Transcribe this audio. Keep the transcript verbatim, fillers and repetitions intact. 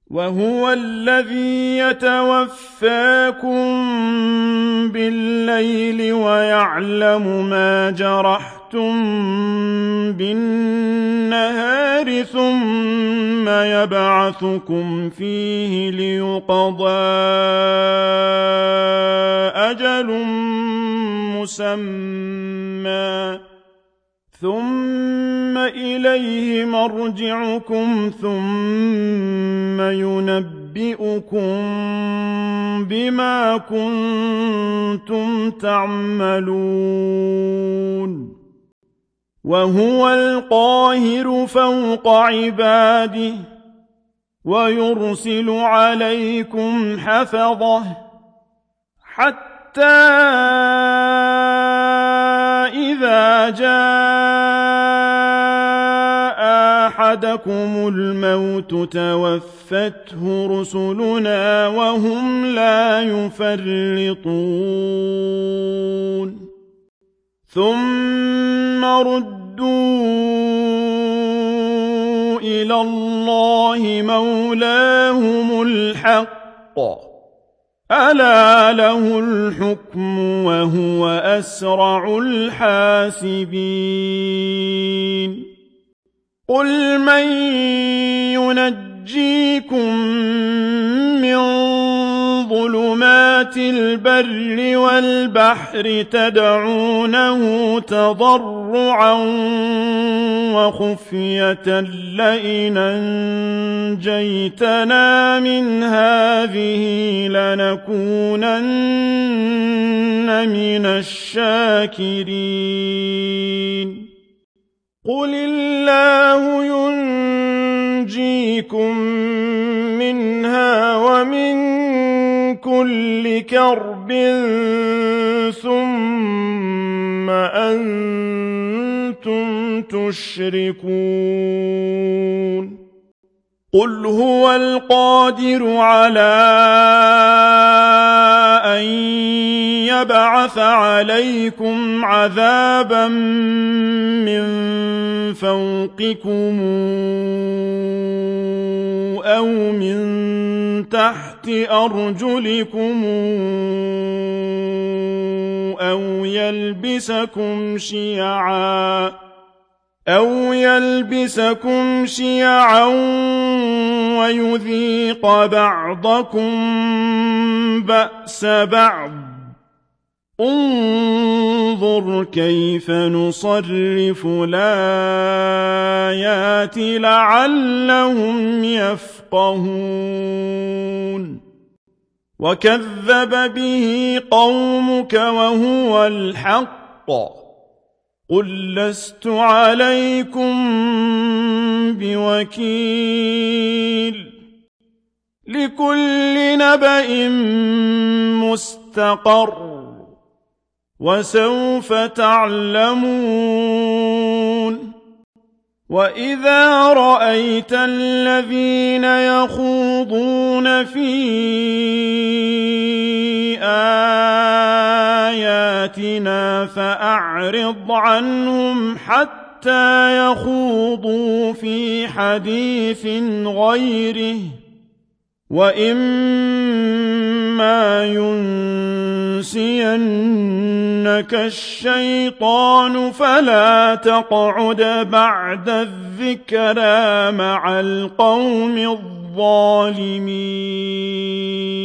وهو الذي يتوفاكم بالليل ويعلم ما جرحتم بالنهار ثم يبعثكم فيه ليقضى أجل مسمى ثم إليه مرجعكم ثم ينبئكم بما كنتم تعملون وهو القاهر فوق عباده ويرسل عليكم حفظه حتى إذا جاء أحدكم الموت توفته رسلنا وهم لا يفرطون ثم ردوا إلى الله مولاهم الحق ألا له الحكم وهو أسرع الحاسبين قل من ينجيكم من ظلمات البر والبحر تدعونه تضرعا وخفية لئن أنجيتنا من هذه لنكونن من الشاكرين قل الله ينجيكم منها ومن كل كرب ثم أنتم تشركون قل هو القادر على أن يبعث عليكم عذابا من فوقكم أو من تحت أرجلكم أو يلبسكم شيعا أو يلبسكم شيعا ويذيق بعضكم بأس بعض انظر كيف نصرف الآيات لعلهم يفقهون وكذب به قومك وهو الحق قل لست عليكم بوكيل لكل نبأ مستقر وسوف تعلمون وإذا رأيت الذين يخوضون في آياتنا فأعرض عنهم حتى يخوضوا في حديث غيره وإما ينسينك الشيطان فلا تقعد بعد الذكرى مع القوم الظالمين